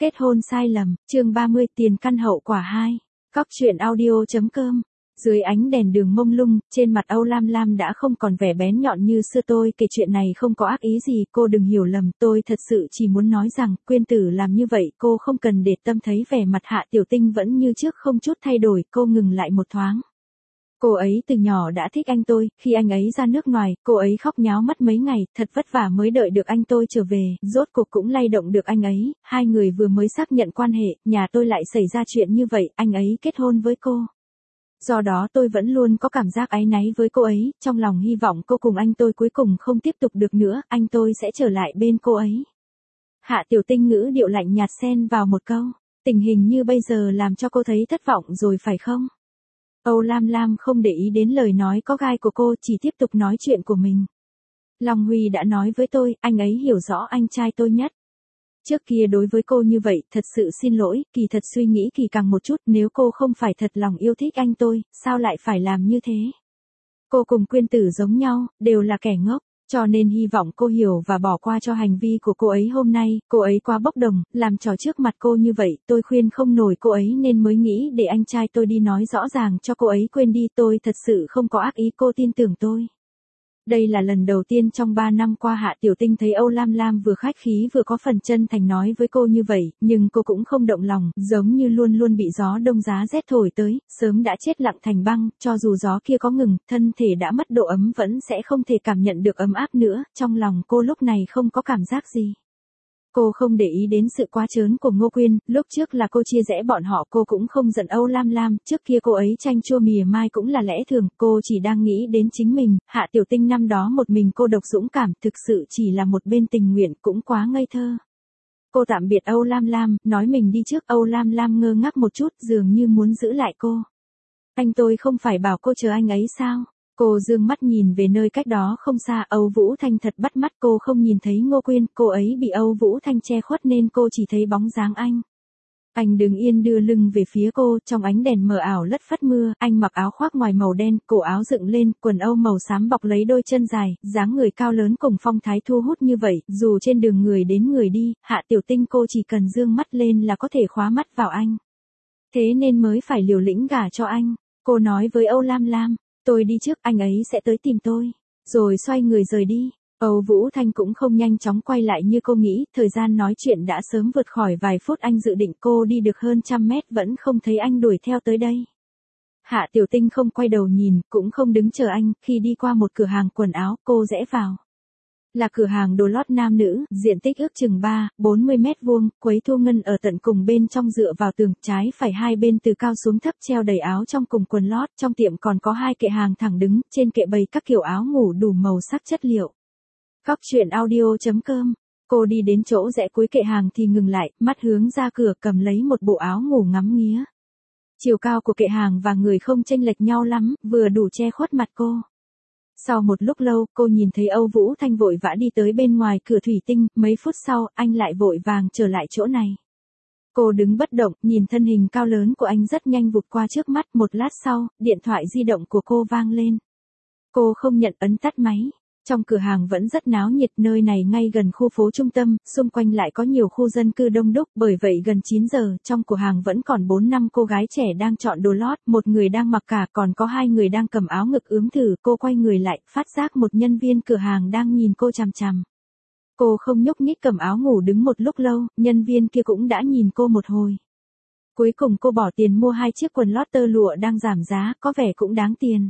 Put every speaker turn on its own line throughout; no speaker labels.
Kết hôn sai lầm, chương 30 tiền căn hậu quả 2. Cóc truyện audio.com. Dưới ánh đèn đường mông lung, trên mặt Âu Lam Lam đã không còn vẻ bén nhọn như xưa. Tôi kể chuyện này không có ác ý gì, cô đừng hiểu lầm, tôi thật sự chỉ muốn nói rằng, Quyên Tử làm như vậy, cô không cần để tâm. Thấy vẻ mặt Hạ Tiểu Tinh vẫn như trước không chút thay đổi, cô ngừng lại một thoáng. Cô ấy từ nhỏ đã thích anh tôi, khi anh ấy ra nước ngoài, cô ấy khóc nháo mất mấy ngày, thật vất vả mới đợi được anh tôi trở về, rốt cuộc cũng lay động được anh ấy, hai người vừa mới xác nhận quan hệ, nhà tôi lại xảy ra chuyện như vậy, anh ấy kết hôn với cô. Do đó tôi vẫn luôn có cảm giác áy náy với cô ấy, trong lòng hy vọng cô cùng anh tôi cuối cùng không tiếp tục được nữa, anh tôi sẽ trở lại bên cô ấy. Hạ Tiểu Tinh ngữ điệu lạnh nhạt xen vào một câu, tình hình như bây giờ làm cho cô thấy thất vọng rồi phải không? Âu Lam Lam không để ý đến lời nói có gai của cô, chỉ tiếp tục nói chuyện của mình. Long Huy đã nói với tôi, anh ấy hiểu rõ anh trai tôi nhất. Trước kia đối với cô như vậy, thật sự xin lỗi, kỳ thật suy nghĩ kỳ càng một chút, nếu cô không phải thật lòng yêu thích anh tôi, sao lại phải làm như thế? Cô cùng Quyên Tử giống nhau, đều là kẻ ngốc. Cho nên hy vọng cô hiểu và bỏ qua cho hành vi của cô ấy hôm nay, cô ấy quá bốc đồng, làm trò trước mặt cô như vậy, tôi khuyên không nổi cô ấy nên mới nghĩ để anh trai tôi đi nói rõ ràng cho cô ấy quên đi, tôi thật sự không có ác ý, cô tin tưởng tôi. Đây là lần đầu tiên trong 3 năm qua Hạ Tiểu Tinh thấy Âu Lam Lam vừa khách khí vừa có phần chân thành nói với cô như vậy, nhưng cô cũng không động lòng, giống như luôn luôn bị gió đông giá rét thổi tới, sớm đã chết lặng thành băng, cho dù gió kia có ngừng, thân thể đã mất độ ấm vẫn sẽ không thể cảm nhận được ấm áp nữa, trong lòng cô lúc này không có cảm giác gì. Cô không để ý đến sự quá trớn của Ngô Quyên, lúc trước là cô chia rẽ bọn họ, cô cũng không giận Âu Lam Lam, trước kia cô ấy chanh chua mỉa mai cũng là lẽ thường, cô chỉ đang nghĩ đến chính mình, Hạ Tiểu Tinh năm đó một mình cô độc dũng cảm, thực sự chỉ là một bên tình nguyện, cũng quá ngây thơ. Cô tạm biệt Âu Lam Lam, nói mình đi trước, Âu Lam Lam ngơ ngác một chút, dường như muốn giữ lại cô. Anh tôi không phải bảo cô chờ anh ấy sao? Cô dương mắt nhìn về nơi cách đó không xa, Âu Vũ Thanh thật bắt mắt, cô không nhìn thấy Ngô Quyên, cô ấy bị Âu Vũ Thanh che khuất nên cô chỉ thấy bóng dáng anh. Anh đứng yên đưa lưng về phía cô, trong ánh đèn mờ ảo lất phất mưa, anh mặc áo khoác ngoài màu đen, cổ áo dựng lên, quần âu màu xám bọc lấy đôi chân dài, dáng người cao lớn cùng phong thái thu hút như vậy, dù trên đường người đến người đi, Hạ Tiểu Tinh cô chỉ cần dương mắt lên là có thể khóa mắt vào anh. Thế nên mới phải liều lĩnh gả cho anh. Cô nói với Âu Lam Lam, tôi đi trước, anh ấy sẽ tới tìm tôi. Rồi xoay người rời đi. Âu Vũ Thanh cũng không nhanh chóng quay lại như cô nghĩ, thời gian nói chuyện đã sớm vượt khỏi vài phút, anh dự định cô đi được hơn 100 mét vẫn không thấy anh đuổi theo tới đây. Hạ Tiểu Tinh không quay đầu nhìn, cũng không đứng chờ anh, khi đi qua một cửa hàng quần áo, cô rẽ vào. Là cửa hàng đồ lót nam nữ, diện tích ước chừng 3-40 mét vuông, quấy thu ngân ở tận cùng bên trong dựa vào tường, trái phải hai bên từ cao xuống thấp treo đầy áo trong cùng quần lót, trong tiệm còn có 2 kệ hàng thẳng đứng, trên kệ bày các kiểu áo ngủ đủ màu sắc chất liệu. Cóc truyện audio.com. Cô đi đến chỗ rẽ cuối kệ hàng thì ngừng lại, mắt hướng ra cửa cầm lấy một bộ áo ngủ ngắm nghía. Chiều cao của kệ hàng và người không chênh lệch nhau lắm, vừa đủ che khuất mặt cô. Sau một lúc lâu, cô nhìn thấy Âu Vũ Thanh vội vã đi tới bên ngoài cửa thủy tinh, mấy phút sau, anh lại vội vàng trở lại chỗ này. Cô đứng bất động, nhìn thân hình cao lớn của anh rất nhanh vụt qua trước mắt, một lát sau, điện thoại di động của cô vang lên. Cô không nhận, ấn tắt máy. Trong cửa hàng vẫn rất náo nhiệt, nơi này ngay gần khu phố trung tâm, xung quanh lại có nhiều khu dân cư đông đúc, bởi vậy gần 9 giờ, trong cửa hàng vẫn còn 4-5 cô gái trẻ đang chọn đồ lót, một người đang mặc cả, còn có 2 người đang cầm áo ngực ướm thử, cô quay người lại, phát giác một nhân viên cửa hàng đang nhìn cô chằm chằm. Cô không nhúc nhích cầm áo ngủ đứng một lúc lâu, nhân viên kia cũng đã nhìn cô một hồi. Cuối cùng cô bỏ tiền mua 2 chiếc quần lót tơ lụa đang giảm giá, có vẻ cũng đáng tiền.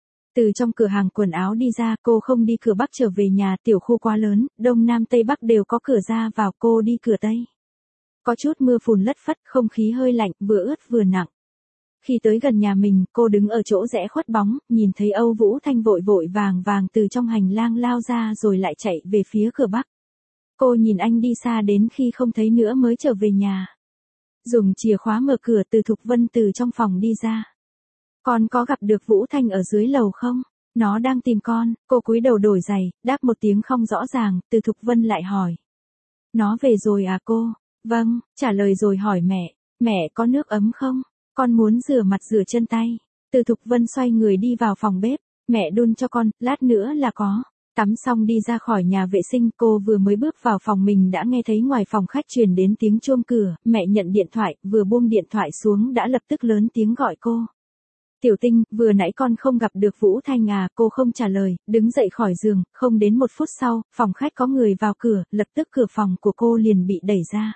Từ trong cửa hàng quần áo đi ra, cô không đi cửa bắc trở về nhà, tiểu khu quá lớn, đông nam tây bắc đều có cửa ra vào, cô đi cửa tây. Có chút mưa phùn lất phất, không khí hơi lạnh, vừa ướt vừa nặng. Khi tới gần nhà mình, cô đứng ở chỗ rẽ khuất bóng, nhìn thấy Âu Vũ Thanh vội vội vàng vàng từ trong hành lang lao ra rồi lại chạy về phía cửa bắc. Cô nhìn anh đi xa đến khi không thấy nữa mới trở về nhà. Dùng chìa khóa mở cửa, Từ Thục Vân từ trong phòng đi ra. Con có gặp được Vũ Thanh ở dưới lầu không? Nó đang tìm con. Cô cúi đầu đổi giày, đáp một tiếng không rõ ràng, Từ Thục Vân lại hỏi. Nó về rồi à cô? Vâng, trả lời rồi hỏi mẹ. Mẹ có nước ấm không? Con muốn rửa mặt rửa chân tay. Từ Thục Vân xoay người đi vào phòng bếp. Mẹ đun cho con, lát nữa là có. Tắm xong đi ra khỏi nhà vệ sinh, cô vừa mới bước vào phòng mình đã nghe thấy ngoài phòng khách truyền đến tiếng chuông cửa, mẹ nhận điện thoại, vừa buông điện thoại xuống đã lập tức lớn tiếng gọi cô. Tiểu Tinh, vừa nãy con không gặp được Vũ Thanh à, cô không trả lời, đứng dậy khỏi giường, không đến 1 phút sau, phòng khách có người vào cửa, lập tức cửa phòng của cô liền bị đẩy ra.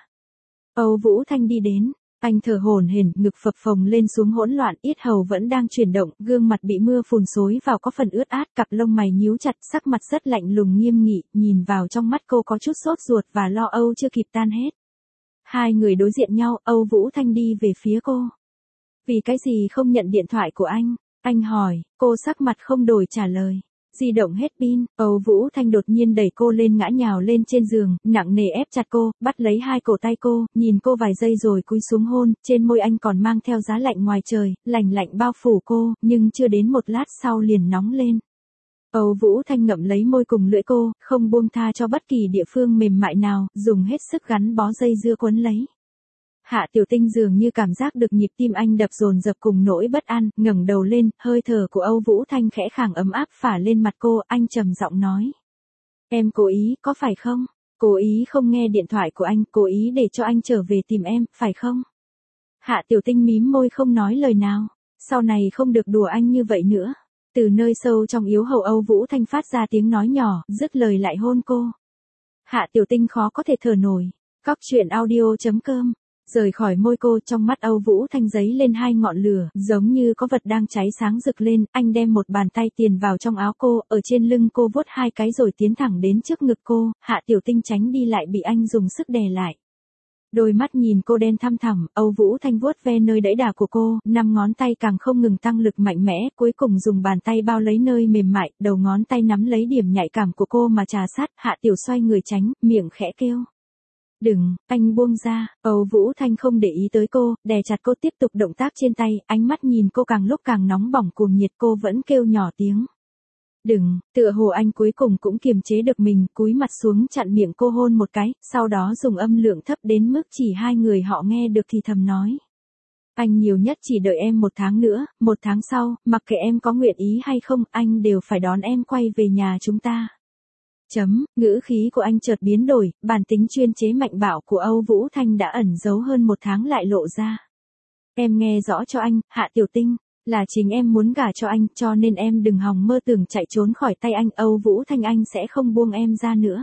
Âu Vũ Thanh đi đến, anh thở hổn hển, ngực phập phồng lên xuống hỗn loạn, yết hầu vẫn đang chuyển động, gương mặt bị mưa phùn xối vào có phần ướt át, cặp lông mày nhíu chặt, sắc mặt rất lạnh lùng nghiêm nghị, nhìn vào trong mắt cô có chút sốt ruột và lo âu chưa kịp tan hết. Hai người đối diện nhau, Âu Vũ Thanh đi về phía cô. Vì cái gì không nhận điện thoại của anh? Anh hỏi, cô sắc mặt không đổi trả lời. Di động hết pin, Âu Vũ Thanh đột nhiên đẩy cô lên ngã nhào lên trên giường, nặng nề ép chặt cô, bắt lấy hai cổ tay cô, nhìn cô vài giây rồi cúi xuống hôn, trên môi anh còn mang theo giá lạnh ngoài trời, lạnh lạnh bao phủ cô, nhưng chưa đến 1 lát sau liền nóng lên. Âu Vũ Thanh ngậm lấy môi cùng lưỡi cô, không buông tha cho bất kỳ địa phương mềm mại nào, dùng hết sức gắn bó dây dưa quấn lấy. Hạ Tiểu Tinh dường như cảm giác được nhịp tim anh đập dồn dập cùng nỗi bất an, ngẩng đầu lên, hơi thở của Âu Vũ Thanh khẽ khàng ấm áp phả lên mặt cô, anh trầm giọng nói. Em cố ý, có phải không? Cố ý không nghe điện thoại của anh, cố ý để cho anh trở về tìm em, phải không? Hạ Tiểu Tinh mím môi không nói lời nào, sau này không được đùa anh như vậy nữa. Từ nơi sâu trong yếu hầu Âu Vũ Thanh phát ra tiếng nói nhỏ, dứt lời lại hôn cô. Hạ Tiểu Tinh khó có thể thở nổi. Cóc truyện audio.com Rời khỏi môi cô, trong mắt Âu Vũ Thanh giấy lên 2 ngọn lửa, giống như có vật đang cháy sáng rực lên, anh đem một bàn tay tiền vào trong áo cô, ở trên lưng cô vuốt 2 cái rồi tiến thẳng đến trước ngực cô, Hạ Tiểu Tinh tránh đi lại bị anh dùng sức đè lại. Đôi mắt nhìn cô đen thăm thẳm, Âu Vũ Thanh vuốt ve nơi đẫy đà của cô, 5 ngón tay càng không ngừng tăng lực mạnh mẽ, cuối cùng dùng bàn tay bao lấy nơi mềm mại, đầu ngón tay nắm lấy điểm nhạy cảm của cô mà trà sát, Hạ Tiểu xoay người tránh, miệng khẽ kêu. Đừng, anh buông ra, Âu Vũ Thanh không để ý tới cô, đè chặt cô tiếp tục động tác trên tay, ánh mắt nhìn cô càng lúc càng nóng bỏng cuồng nhiệt, cô vẫn kêu nhỏ tiếng. Đừng, tựa hồ anh cuối cùng cũng kiềm chế được mình, cúi mặt xuống chặn miệng cô hôn một cái, sau đó dùng âm lượng thấp đến mức chỉ 2 người họ nghe được thì thầm nói. Anh nhiều nhất chỉ đợi em 1 tháng nữa, 1 tháng sau, mặc kệ em có nguyện ý hay không, anh đều phải đón em quay về nhà chúng ta. Ngữ khí của anh chợt biến đổi, bản tính chuyên chế mạnh bạo của Âu Vũ Thanh đã ẩn giấu hơn 1 tháng lại lộ ra. Em nghe rõ cho anh, Hạ Tiểu Tinh, là chính em muốn gả cho anh, cho nên em đừng hòng mơ tưởng chạy trốn khỏi tay anh, Âu Vũ Thanh anh sẽ không buông em ra nữa.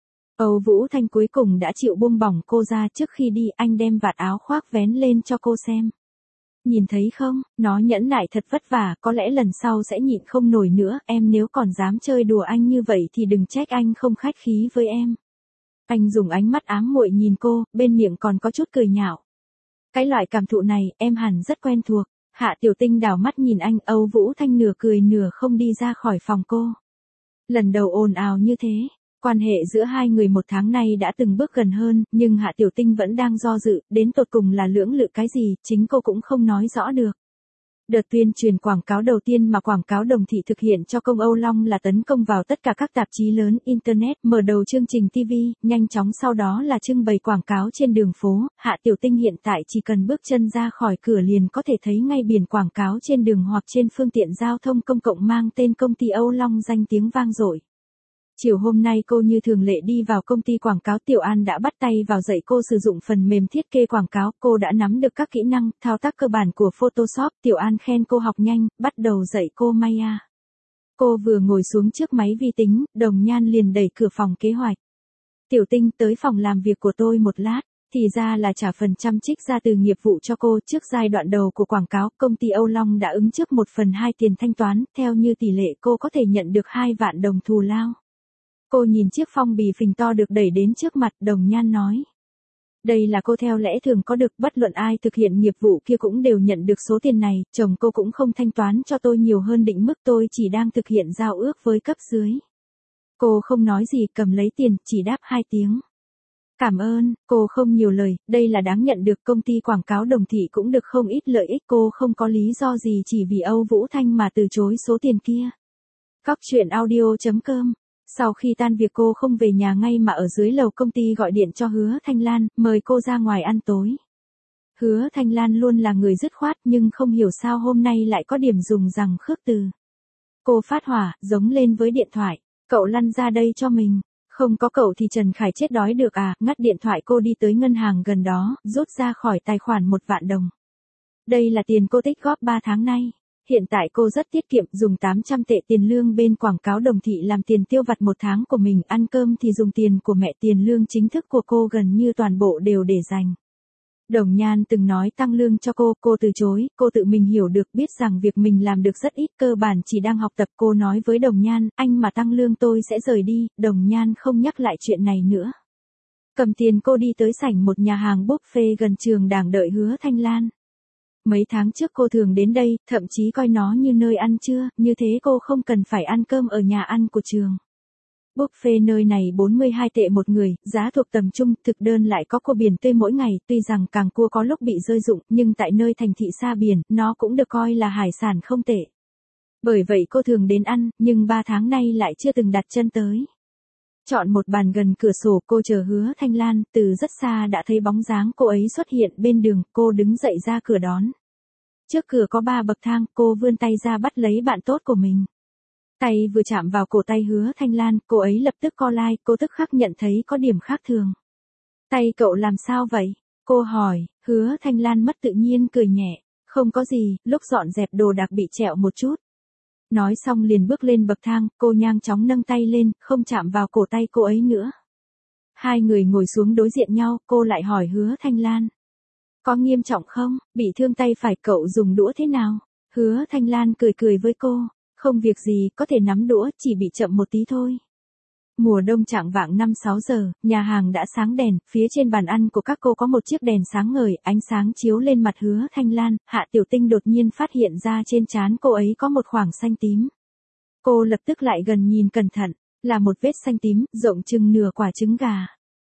Âu Vũ Thanh cuối cùng đã chịu buông bỏng cô ra, trước khi đi anh đem vạt áo khoác vén lên cho cô xem. Nhìn thấy không, nó nhẫn nại thật vất vả, có lẽ lần sau sẽ nhịn không nổi nữa, em nếu còn dám chơi đùa anh như vậy thì đừng trách anh không khách khí với em. Anh dùng ánh mắt ám muội nhìn cô, bên miệng còn có chút cười nhạo. Cái loại cảm thụ này, em hẳn rất quen thuộc. Hạ Tiểu Tinh đảo mắt nhìn anh, Âu Vũ Thanh nửa cười nửa không đi ra khỏi phòng cô. Lần đầu ồn ào như thế. Quan hệ giữa hai người 1 tháng nay đã từng bước gần hơn, nhưng Hạ Tiểu Tinh vẫn đang do dự, đến tột cùng là lưỡng lự cái gì, chính cô cũng không nói rõ được. Đợt tuyên truyền quảng cáo đầu tiên mà quảng cáo Đồng Thị thực hiện cho công Âu Long là tấn công vào tất cả các tạp chí lớn, Internet, mở đầu chương trình TV, nhanh chóng sau đó là trưng bày quảng cáo trên đường phố. Hạ Tiểu Tinh hiện tại chỉ cần bước chân ra khỏi cửa liền có thể thấy ngay biển quảng cáo trên đường hoặc trên phương tiện giao thông công cộng mang tên công ty Âu Long danh tiếng vang dội. Chiều hôm nay cô như thường lệ đi vào công ty quảng cáo, Tiểu An đã bắt tay vào dạy cô sử dụng phần mềm thiết kế quảng cáo, cô đã nắm được các kỹ năng, thao tác cơ bản của Photoshop, Tiểu An khen cô học nhanh, bắt đầu dạy cô Maya. Cô vừa ngồi xuống trước máy vi tính, Đồng Nhan liền đẩy cửa phòng kế hoạch. Tiểu Tinh tới phòng làm việc của tôi 1 lát. Thì ra là trả phần trăm trích ra từ nghiệp vụ cho cô. Trước giai đoạn đầu của quảng cáo, công ty Âu Long đã ứng trước 1/2 tiền thanh toán, theo như tỷ lệ cô có thể nhận được 2 vạn đồng thù lao. Cô nhìn chiếc phong bì phình to được đẩy đến trước mặt, Đồng Nhan nói. Đây là cô theo lẽ thường có được, bất luận ai thực hiện nghiệp vụ kia cũng đều nhận được số tiền này, chồng cô cũng không thanh toán cho tôi nhiều hơn định mức, tôi chỉ đang thực hiện giao ước với cấp dưới. Cô không nói gì, cầm lấy tiền, chỉ đáp 2 tiếng. Cảm ơn, cô không nhiều lời, đây là đáng nhận được, công ty quảng cáo Đồng Thị cũng được không ít lợi ích, cô không có lý do gì chỉ vì Âu Vũ Thanh mà từ chối số tiền kia. Cóc truyện audio.com Sau khi tan việc cô không về nhà ngay mà ở dưới lầu công ty gọi điện cho Hứa Thanh Lan, mời cô ra ngoài ăn tối. Hứa Thanh Lan luôn là người dứt khoát nhưng không hiểu sao hôm nay lại có điểm dùng rằng khước từ. Cô phát hỏa, giống lên với điện thoại. Cậu lăn ra đây cho mình. Không có cậu thì Trần Khải chết đói được à, ngắt điện thoại cô đi tới ngân hàng gần đó, rút ra khỏi tài khoản 1 vạn đồng. Đây là tiền cô tích góp 3 tháng nay. Hiện tại cô rất tiết kiệm, dùng 800 tệ tiền lương bên quảng cáo Đồng Thị làm tiền tiêu vặt 1 tháng của mình, ăn cơm thì dùng tiền của mẹ, tiền lương chính thức của cô gần như toàn bộ đều để dành. Đồng Nhan từng nói tăng lương cho cô từ chối, cô tự mình hiểu được, biết rằng việc mình làm được rất ít, cơ bản chỉ đang học tập. Cô nói với Đồng Nhan, anh mà tăng lương tôi sẽ rời đi. Đồng Nhan không nhắc lại chuyện này nữa. Cầm tiền cô đi tới sảnh một nhà hàng buffet gần trường Đảng đợi Hứa Thanh Lan. Mấy tháng trước cô thường đến đây, thậm chí coi nó như nơi ăn trưa, như thế cô không cần phải ăn cơm ở nhà ăn của trường. Buffet nơi này 42 tệ một người, giá thuộc tầm trung, thực đơn lại có cua biển tươi mỗi ngày, tuy rằng càng cua có lúc bị rơi rụng, nhưng tại nơi thành thị xa biển, nó cũng được coi là hải sản không tệ. Bởi vậy cô thường đến ăn, nhưng 3 tháng nay lại chưa từng đặt chân tới. Chọn một bàn gần cửa sổ, cô chờ Hứa Thanh Lan, từ rất xa đã thấy bóng dáng cô ấy xuất hiện bên đường, cô đứng dậy ra cửa đón. Trước cửa có 3 bậc thang, cô vươn tay ra bắt lấy bạn tốt của mình. Tay vừa chạm vào cổ tay Hứa Thanh Lan, cô ấy lập tức co lại, cô tức khắc nhận thấy có điểm khác thường. Tay cậu làm sao vậy? Cô hỏi. Hứa Thanh Lan mất tự nhiên cười nhẹ. Không có gì, lúc dọn dẹp đồ đạc bị trẹo một chút. Nói xong liền bước lên bậc thang, cô nhanh chóng nâng tay lên, không chạm vào cổ tay cô ấy nữa. Hai người ngồi xuống đối diện nhau, cô lại hỏi Hứa Thanh Lan. Có nghiêm trọng không? Bị thương tay phải, cậu dùng đũa thế nào? Hứa Thanh Lan cười cười với cô. Không việc gì, có thể nắm đũa, chỉ bị chậm một tí thôi. Mùa đông chạng vạng 5-6 giờ, nhà hàng đã sáng đèn, phía trên bàn ăn của các cô có một chiếc đèn sáng ngời, ánh sáng chiếu lên mặt Hứa Thanh Lan, Hạ Tiểu Tinh đột nhiên phát hiện ra trên trán cô ấy có một khoảng xanh tím. Cô lập tức lại gần nhìn cẩn thận, là một vết xanh tím, rộng chừng nửa quả trứng gà.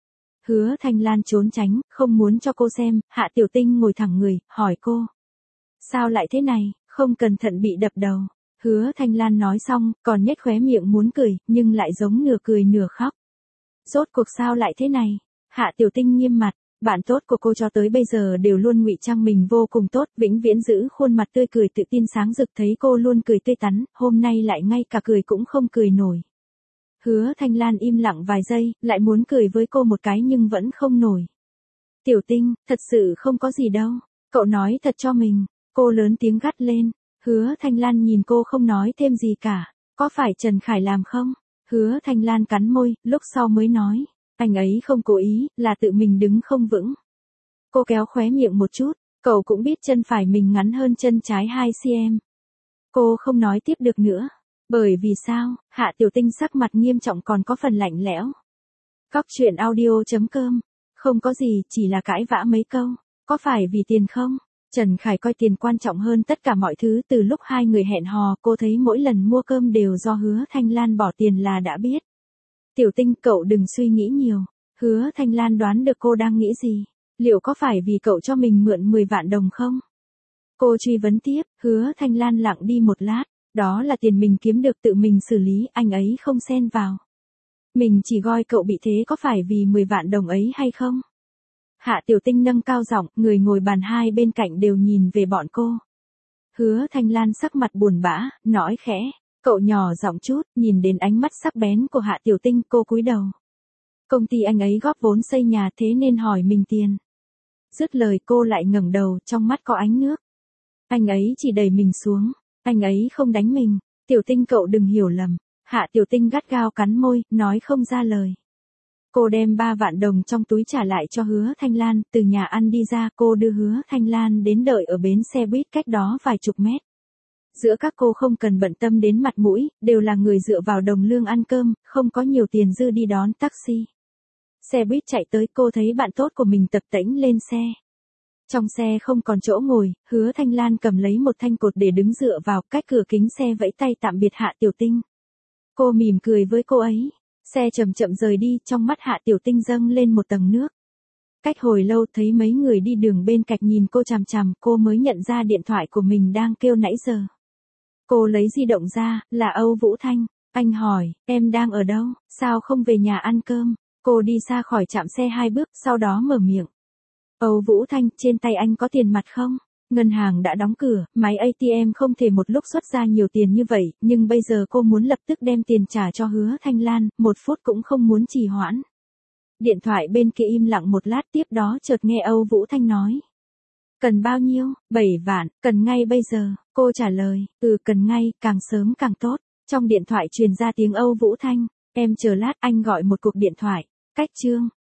Hứa Thanh Lan trốn tránh, không muốn cho cô xem, Hạ Tiểu Tinh ngồi thẳng người, hỏi cô. Sao lại thế này, không cẩn thận bị đập đầu. Hứa Thanh Lan nói xong, còn nhếch khóe miệng muốn cười, nhưng lại giống nửa cười nửa khóc. Rốt cuộc sao lại thế này? Hạ Tiểu Tinh nghiêm mặt, bạn tốt của cô cho tới bây giờ đều luôn ngụy trang mình vô cùng tốt, vĩnh viễn giữ khuôn mặt tươi cười tự tin sáng rực, thấy cô luôn cười tươi tắn, hôm nay lại ngay cả cười cũng không cười nổi. Hứa Thanh Lan im lặng vài giây, lại muốn cười với cô một cái nhưng vẫn không nổi. Tiểu Tinh, thật sự không có gì đâu, cậu nói thật cho mình, cô lớn tiếng gắt lên. Hứa Thanh Lan nhìn cô không nói thêm gì cả. Có phải Trần Khải làm không? Hứa Thanh Lan cắn môi, lúc sau mới nói. Anh ấy không cố ý, là tự mình đứng không vững. Cô kéo khóe miệng một chút, cậu cũng biết chân phải mình ngắn hơn chân trái 2cm. Cô không nói tiếp được nữa. Bởi vì sao? Hạ Tiểu Tinh sắc mặt nghiêm trọng còn có phần lạnh lẽo. Góc truyện audio.com. Không có gì, chỉ là cãi vã mấy câu. Có phải vì tiền không? Trần Khải coi tiền quan trọng hơn tất cả mọi thứ, từ lúc hai người hẹn hò, cô thấy mỗi lần mua cơm đều do Hứa Thanh Lan bỏ tiền là đã biết. Tiểu Tinh, cậu đừng suy nghĩ nhiều. Hứa Thanh Lan đoán được cô đang nghĩ gì. Liệu có phải vì cậu cho mình mượn 10 vạn đồng không? Cô truy vấn tiếp, Hứa Thanh Lan lặng đi một lát. Đó là tiền mình kiếm được, tự mình xử lý, anh ấy không xen vào. Mình chỉ gọi cậu bị thế có phải vì 10 vạn đồng ấy hay không? Hạ Tiểu Tinh nâng cao giọng, người ngồi bàn hai bên cạnh đều nhìn về bọn cô. Hứa Thanh Lan sắc mặt buồn bã, nói khẽ, cậu nhỏ giọng chút, nhìn đến ánh mắt sắc bén của Hạ Tiểu Tinh, cô cúi đầu. Công ty anh ấy góp vốn xây nhà thế nên hỏi mình tiền. Dứt lời cô lại ngẩng đầu, trong mắt có ánh nước. Anh ấy chỉ đẩy mình xuống, anh ấy không đánh mình. Tiểu Tinh, cậu đừng hiểu lầm. Hạ Tiểu Tinh gắt gao cắn môi, nói không ra lời. Cô đem 3 vạn đồng trong túi trả lại cho Hứa Thanh Lan, từ nhà ăn đi ra, cô đưa Hứa Thanh Lan đến đợi ở bến xe buýt cách đó vài chục mét. Giữa các cô không cần bận tâm đến mặt mũi, đều là người dựa vào đồng lương ăn cơm, không có nhiều tiền dư đi đón taxi. Xe buýt chạy tới, cô thấy bạn tốt của mình tập tễnh lên xe. Trong xe không còn chỗ ngồi, Hứa Thanh Lan cầm lấy một thanh cột để đứng dựa vào, cách cửa kính xe vẫy tay tạm biệt Hạ Tiểu Tinh. Cô mỉm cười với cô ấy. Xe chậm chậm rời đi, trong mắt Hạ Tiểu Tinh dâng lên một tầng nước. Cách hồi lâu thấy mấy người đi đường bên cạnh nhìn cô chằm chằm, cô mới nhận ra điện thoại của mình đang kêu nãy giờ. Cô lấy di động ra, là Âu Vũ Thanh. Anh hỏi, em đang ở đâu, sao không về nhà ăn cơm? Cô đi xa khỏi trạm xe 2 bước, sau đó mở miệng. Âu Vũ Thanh, trên tay anh có tiền mặt không? Ngân hàng đã đóng cửa, máy ATM không thể một lúc xuất ra nhiều tiền như vậy, nhưng bây giờ cô muốn lập tức đem tiền trả cho Hứa Thanh Lan, 1 phút cũng không muốn trì hoãn. Điện thoại bên kia im lặng một lát, tiếp đó chợt nghe Âu Vũ Thanh nói. Cần bao nhiêu? 7 vạn, cần ngay bây giờ, cô trả lời, cần ngay, càng sớm càng tốt. Trong điện thoại truyền ra tiếng Âu Vũ Thanh, em chờ lát, anh gọi một cuộc điện thoại. Cách chương